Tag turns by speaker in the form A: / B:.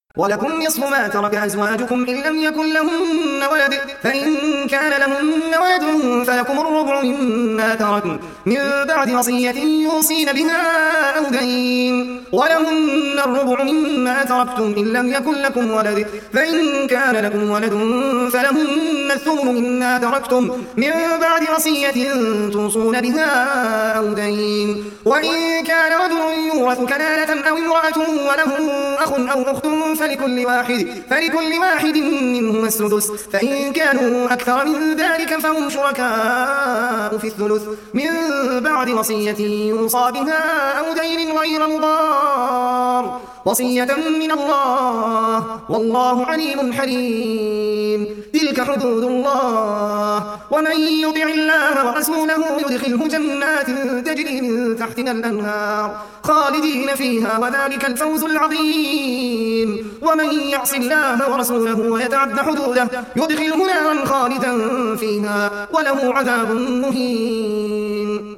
A: ولكم نصف ما ترك أزواجكم إن لم يكن لهن ولد، فإن كان لهن ولد فلكم الربع مما تركن من بعد وصية يوصين بها أو دين، ولهن الربع مما تركتم إن لم يكن لكم ولد، فإن كان لكم ولد فلهن الثمن مما تركتم من بعد وصية توصون بها أو دين. وإن كان رجل يورث كلالة أو امرأة وله أخ أو أخت فلكل واحد منهما السدس، فإن كانوا أكثر من ذلك فهم شركاء في الثلث من بعد وصية يوصى بها أو دين غير مضار، وصية من الله والله عليم حليم. تلك حدود الله، ومن يطع الله ورسوله يدخله جنات تجري من تحتها الأنهار خالدين فيها وذلك الفوز العظيم. ومن يعص الله ورسوله ويتعد حدوده يدخله نارا خالدا فيها وله عذاب مهين.